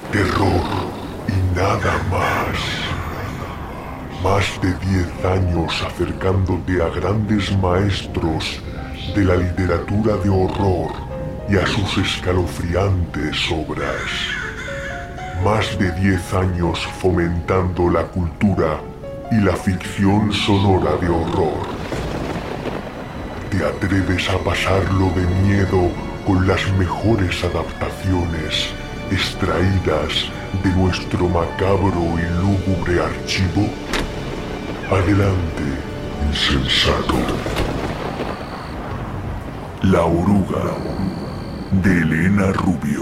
terror y nada más. Más de 10 años acercándote a grandes maestros de la literatura de horror y a sus escalofriantes obras. Más de 10 años fomentando la cultura y la ficción sonora de horror. ¿Te atreves a pasarlo de miedo con las mejores adaptaciones extraídas de nuestro macabro y lúgubre archivo? Adelante, insensato. La oruga, de Elena Rubio.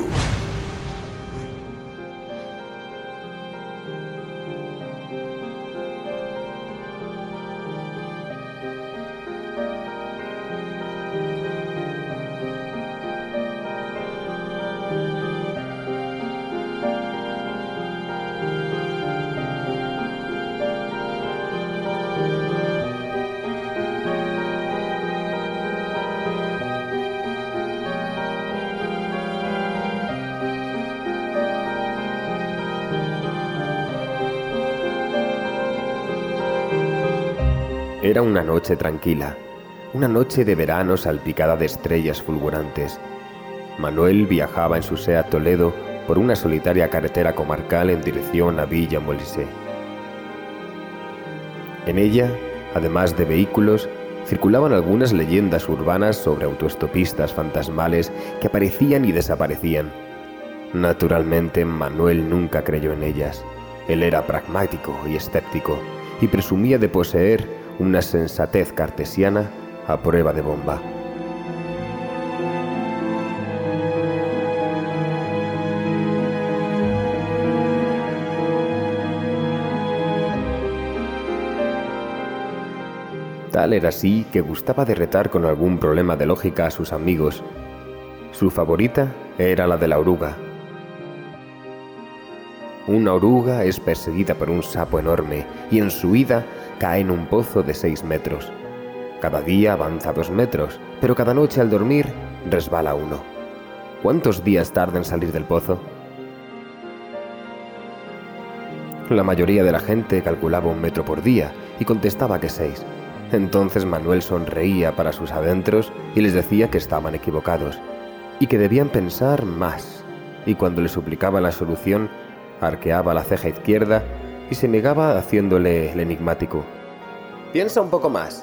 Era una noche tranquila, una noche de verano salpicada de estrellas fulgurantes. Manuel viajaba en su Seat Toledo por una solitaria carretera comarcal en dirección a Villa Molise. En ella, además de vehículos, circulaban algunas leyendas urbanas sobre autoestopistas fantasmales que aparecían y desaparecían. Naturalmente, Manuel nunca creyó en ellas. Él era pragmático y escéptico y presumía de poseer una sensatez cartesiana a prueba de bomba. Tal era así que gustaba de retar con algún problema de lógica a sus amigos. Su favorita era la de la oruga. Una oruga es perseguida por un sapo enorme y en su huida cae en un pozo de 6 metros. Cada día avanza 2 metros, pero cada noche al dormir resbala 1. ¿Cuántos días tarda en salir del pozo? La mayoría de la gente calculaba 1 metro por día y contestaba que 6. Entonces Manuel sonreía para sus adentros y les decía que estaban equivocados y que debían pensar más. Y cuando le suplicaba la solución, arqueaba la ceja izquierda y se negaba haciéndole el enigmático. «Piensa un poco más».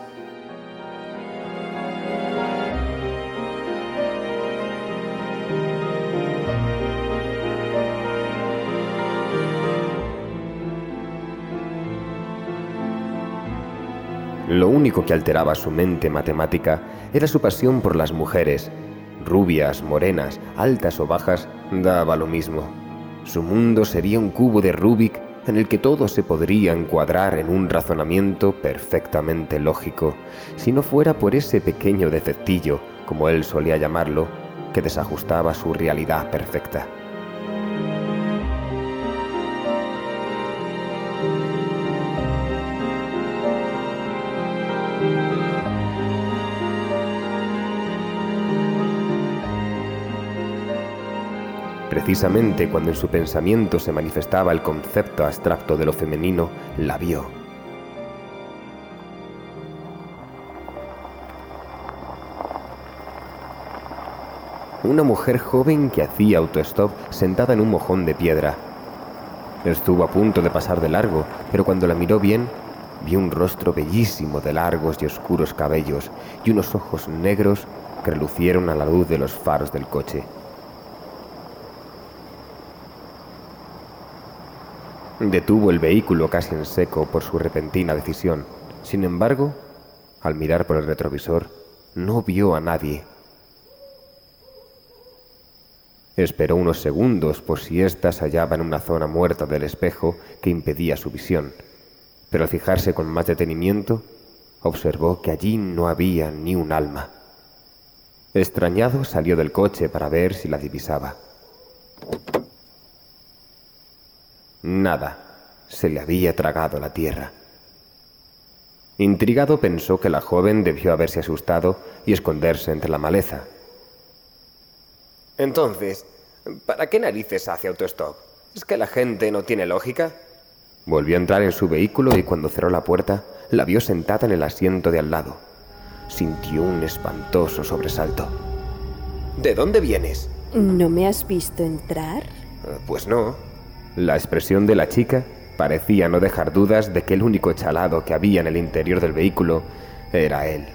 Lo único que alteraba su mente matemática era su pasión por las mujeres. Rubias, morenas, altas o bajas, daba lo mismo. Su mundo sería un cubo de Rubik en el que todo se podría encuadrar en un razonamiento perfectamente lógico, si no fuera por ese pequeño defectillo, como él solía llamarlo, que desajustaba su realidad perfecta. Precisamente cuando en su pensamiento se manifestaba el concepto abstracto de lo femenino, la vio. Una mujer joven que hacía autostop sentada en un mojón de piedra. Estuvo a punto de pasar de largo, pero cuando la miró bien, vio un rostro bellísimo de largos y oscuros cabellos y unos ojos negros que relucieron a la luz de los faros del coche. Detuvo el vehículo casi en seco por su repentina decisión. Sin embargo, al mirar por el retrovisor, no vio a nadie. Esperó unos segundos por si ésta se hallaba en una zona muerta del espejo que impedía su visión, pero al fijarse con más detenimiento, observó que allí no había ni un alma. Extrañado, salió del coche para ver si la divisaba. Nada, se le había tragado la tierra. Intrigado pensó que la joven debió haberse asustado y esconderse entre la maleza. Entonces, ¿para qué narices hace autostop? ¿Es que la gente no tiene lógica? Volvió a entrar en su vehículo y cuando cerró la puerta, la vio sentada en el asiento de al lado. Sintió un espantoso sobresalto. ¿De dónde vienes? ¿No me has visto entrar? Pues no. La expresión de la chica parecía no dejar dudas de que el único chalado que había en el interior del vehículo era él.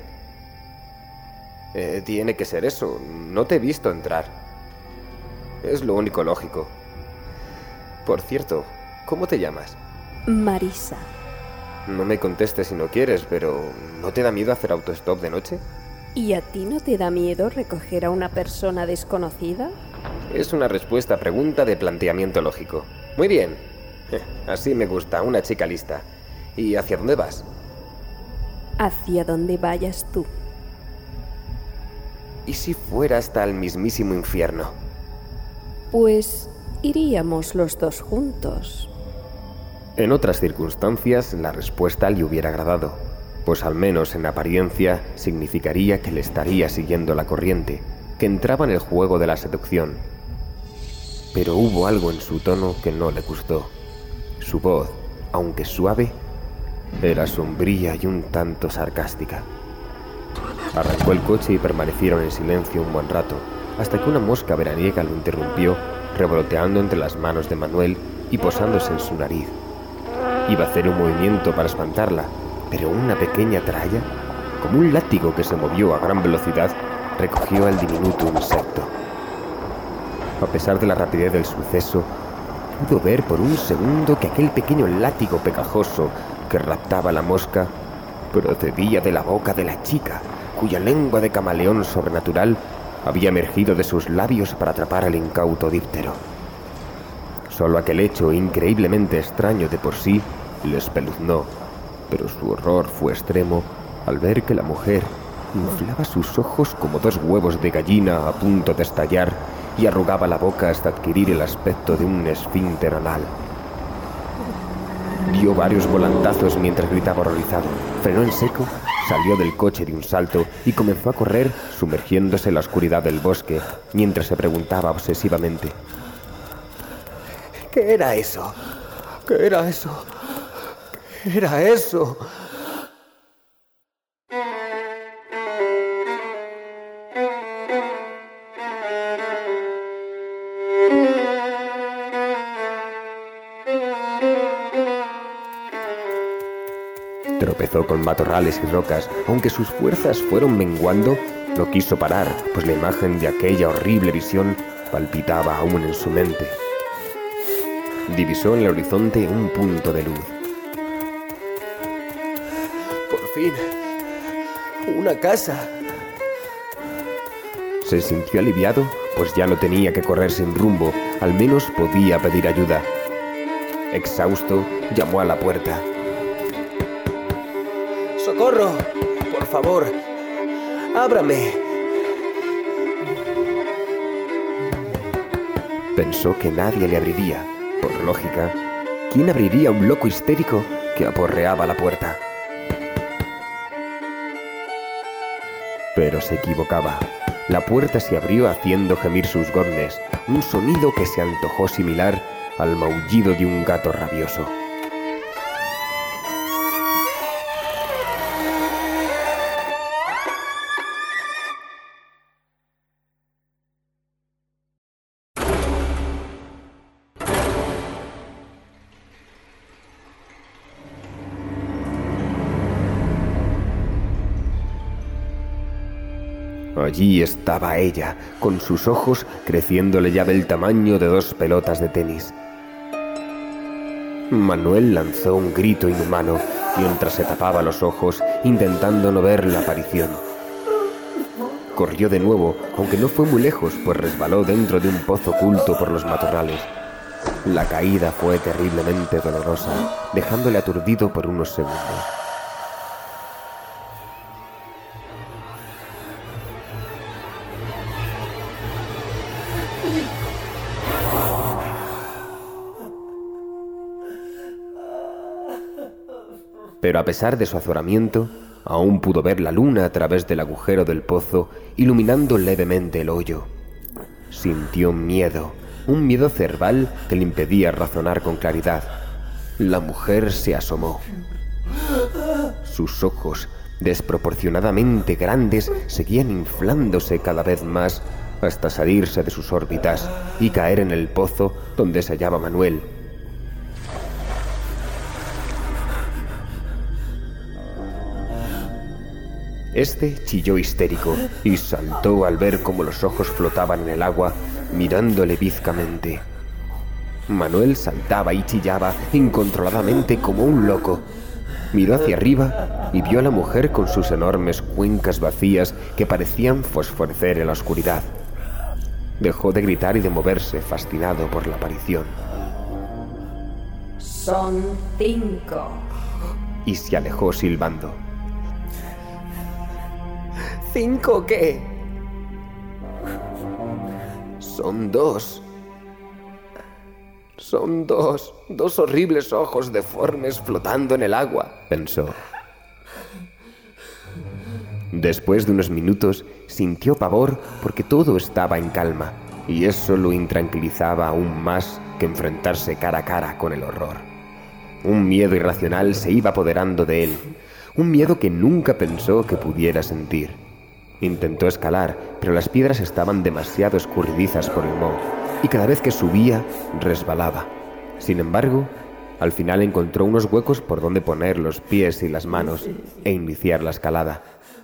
Tiene que ser eso. No te he visto entrar. Es lo único lógico. Por cierto, ¿cómo te llamas? Marisa. No me contestes si no quieres, pero ¿no te da miedo hacer autostop de noche? ¿Y a ti no te da miedo recoger a una persona desconocida? Es una respuesta a pregunta de planteamiento lógico. Muy bien. Así me gusta, una chica lista. ¿Y hacia dónde vas? Hacia donde vayas tú. ¿Y si fuera hasta el mismísimo infierno? Pues iríamos los dos juntos. En otras circunstancias, la respuesta le hubiera agradado, pues al menos en apariencia significaría que le estaría siguiendo la corriente, que entraba en el juego de la seducción. Pero hubo algo en su tono que no le gustó. Su voz, aunque suave, era sombría y un tanto sarcástica. Arrancó el coche y permanecieron en silencio un buen rato, hasta que una mosca veraniega lo interrumpió, revoloteando entre las manos de Manuel y posándose en su nariz. Iba a hacer un movimiento para espantarla, pero una pequeña tralla, como un látigo que se movió a gran velocidad, recogió al diminuto insecto. A pesar de la rapidez del suceso, pudo ver por un segundo que aquel pequeño látigo pegajoso que raptaba la mosca procedía de la boca de la chica, cuya lengua de camaleón sobrenatural había emergido de sus labios para atrapar al incauto díptero. Solo aquel hecho increíblemente extraño de por sí le espeluznó, pero su horror fue extremo al ver que la mujer inflaba sus ojos como dos huevos de gallina a punto de estallar y arrugaba la boca hasta adquirir el aspecto de un esfínter anal. Dio varios volantazos mientras gritaba horrorizado, frenó en seco, salió del coche de un salto y comenzó a correr sumergiéndose en la oscuridad del bosque mientras se preguntaba obsesivamente: ¿qué era eso? ¿Qué era eso? ¿Qué era eso? Tropezó con matorrales y rocas, aunque sus fuerzas fueron menguando, no quiso parar, pues la imagen de aquella horrible visión palpitaba aún en su mente. Divisó en el horizonte un punto de luz. ¡Por fin! ¡Una casa! Se sintió aliviado, pues ya no tenía que correr sin rumbo, al menos podía pedir ayuda. Exhausto, llamó a la puerta. ¡Socorro! ¡Por favor! ¡Ábrame! Pensó que nadie le abriría. Por lógica, ¿quién abriría a un loco histérico que aporreaba la puerta? Pero se equivocaba. La puerta se abrió haciendo gemir sus goznes, un sonido que se antojó similar al maullido de un gato rabioso. Allí estaba ella, con sus ojos creciéndole ya del tamaño de 2 pelotas de tenis. Manuel lanzó un grito inhumano mientras se tapaba los ojos, intentando no ver la aparición. Corrió de nuevo, aunque no fue muy lejos, pues resbaló dentro de un pozo oculto por los matorrales. La caída fue terriblemente dolorosa, dejándole aturdido por unos segundos. Pero a pesar de su azoramiento, aún pudo ver la luna a través del agujero del pozo, iluminando levemente el hoyo. Sintió miedo, un miedo cerval que le impedía razonar con claridad. La mujer se asomó. Sus ojos, desproporcionadamente grandes, seguían inflándose cada vez más hasta salirse de sus órbitas y caer en el pozo donde se hallaba Manuel. Este chilló histérico y saltó al ver cómo los ojos flotaban en el agua, mirándole bizcamente. Manuel saltaba y chillaba incontroladamente como un loco. Miró hacia arriba y vio a la mujer con sus enormes cuencas vacías que parecían fosforecer en la oscuridad. Dejó de gritar y de moverse, fascinado por la aparición. Son 5. Y se alejó silbando. ¿5 qué? Son 2. Son dos horribles ojos deformes flotando en el agua, pensó. Después de unos minutos, sintió pavor porque todo estaba en calma, y eso lo intranquilizaba aún más que enfrentarse cara a cara con el horror. Un miedo irracional se iba apoderando de él, un miedo que nunca pensó que pudiera sentir. Intentó escalar, pero las piedras estaban demasiado escurridizas por el moho, y cada vez que subía, resbalaba. Sin embargo, al final encontró unos huecos por donde poner los pies y las manos e iniciar la escalada.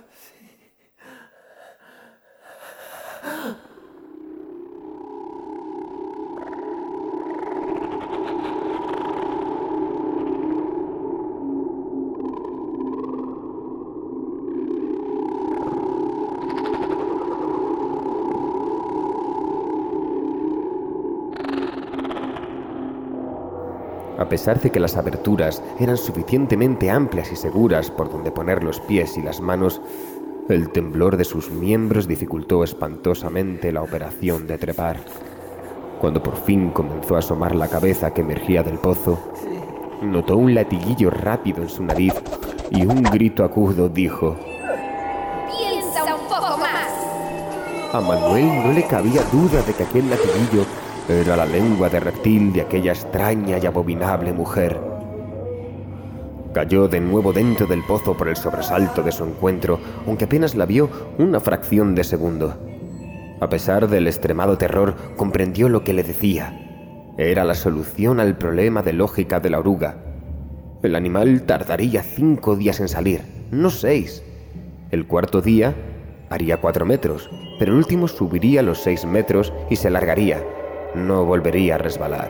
A pesar de que las aberturas eran suficientemente amplias y seguras por donde poner los pies y las manos, el temblor de sus miembros dificultó espantosamente la operación de trepar. Cuando por fin comenzó a asomar la cabeza que emergía del pozo, notó un latiguillo rápido en su nariz y un grito agudo dijo: ¡Piensa un poco más! A Manuel no le cabía duda de que aquel latiguillo era la lengua de reptil de aquella extraña y abominable mujer. Cayó de nuevo dentro del pozo por el sobresalto de su encuentro, aunque apenas la vio una fracción de segundo. A pesar del extremado terror, comprendió lo que le decía. Era la solución al problema de lógica de la oruga. El animal tardaría 5 días en salir, no 6. El cuarto día haría 4 metros, pero el último subiría los 6 metros y se largaría. No volvería a resbalar.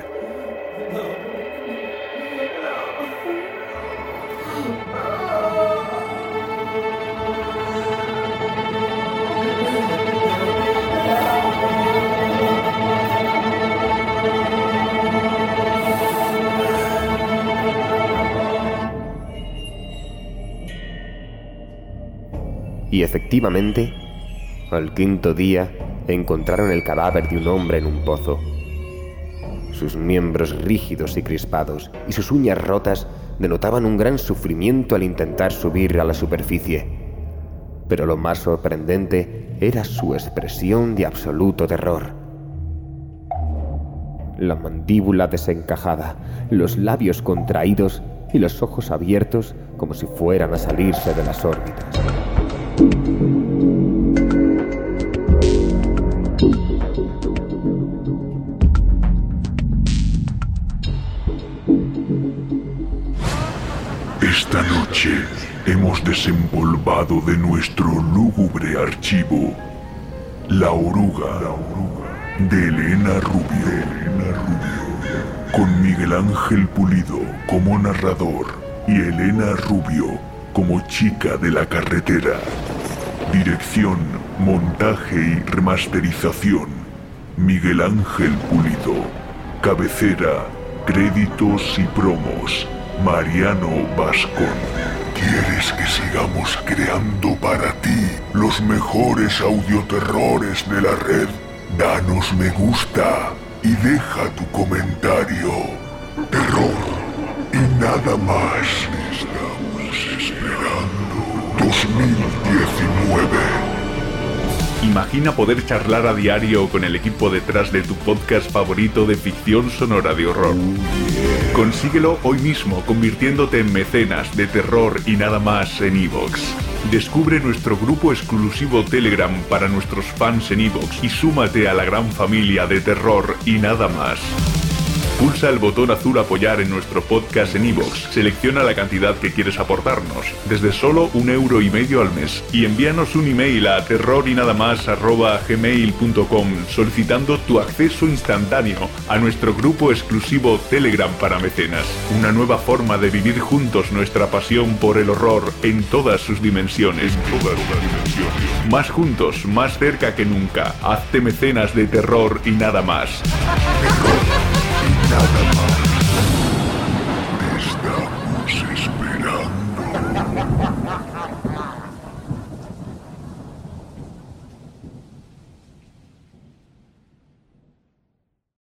Y efectivamente, al 5.º día, encontraron el cadáver de un hombre en un pozo. Sus miembros rígidos y crispados y sus uñas rotas denotaban un gran sufrimiento al intentar subir a la superficie. Pero lo más sorprendente era su expresión de absoluto terror. La mandíbula desencajada, los labios contraídos y los ojos abiertos como si fueran a salirse de las órbitas. Esta noche hemos desempolvado de nuestro lúgubre archivo La Oruga de Elena Rubio, con Miguel Ángel Pulido como narrador y Elena Rubio como chica de la carretera. Dirección, montaje y remasterización, Miguel Ángel Pulido. Cabecera, créditos y promos, Mariano Vascón. ¿Quieres que sigamos creando para ti los mejores audioterrores de la red? Danos me gusta y deja tu comentario. Terror y nada más. Estamos esperando 2019. Imagina poder charlar a diario con el equipo detrás de tu podcast favorito de ficción sonora de horror. Consíguelo hoy mismo convirtiéndote en mecenas de terror y nada más en iVoox. Descubre nuestro grupo exclusivo Telegram para nuestros fans en iVoox y súmate a la gran familia de terror y nada más. Pulsa el botón azul apoyar en nuestro podcast en iVoox, selecciona la cantidad que quieres aportarnos, desde solo €1,50 al mes, y envíanos un email a terrorinadamas@gmail.com solicitando tu acceso instantáneo a nuestro grupo exclusivo Telegram para mecenas. Una nueva forma de vivir juntos nuestra pasión por el horror en todas sus dimensiones. Más juntos, más cerca que nunca. Hazte mecenas de terror y nada más. Nada más. Te estamos esperando.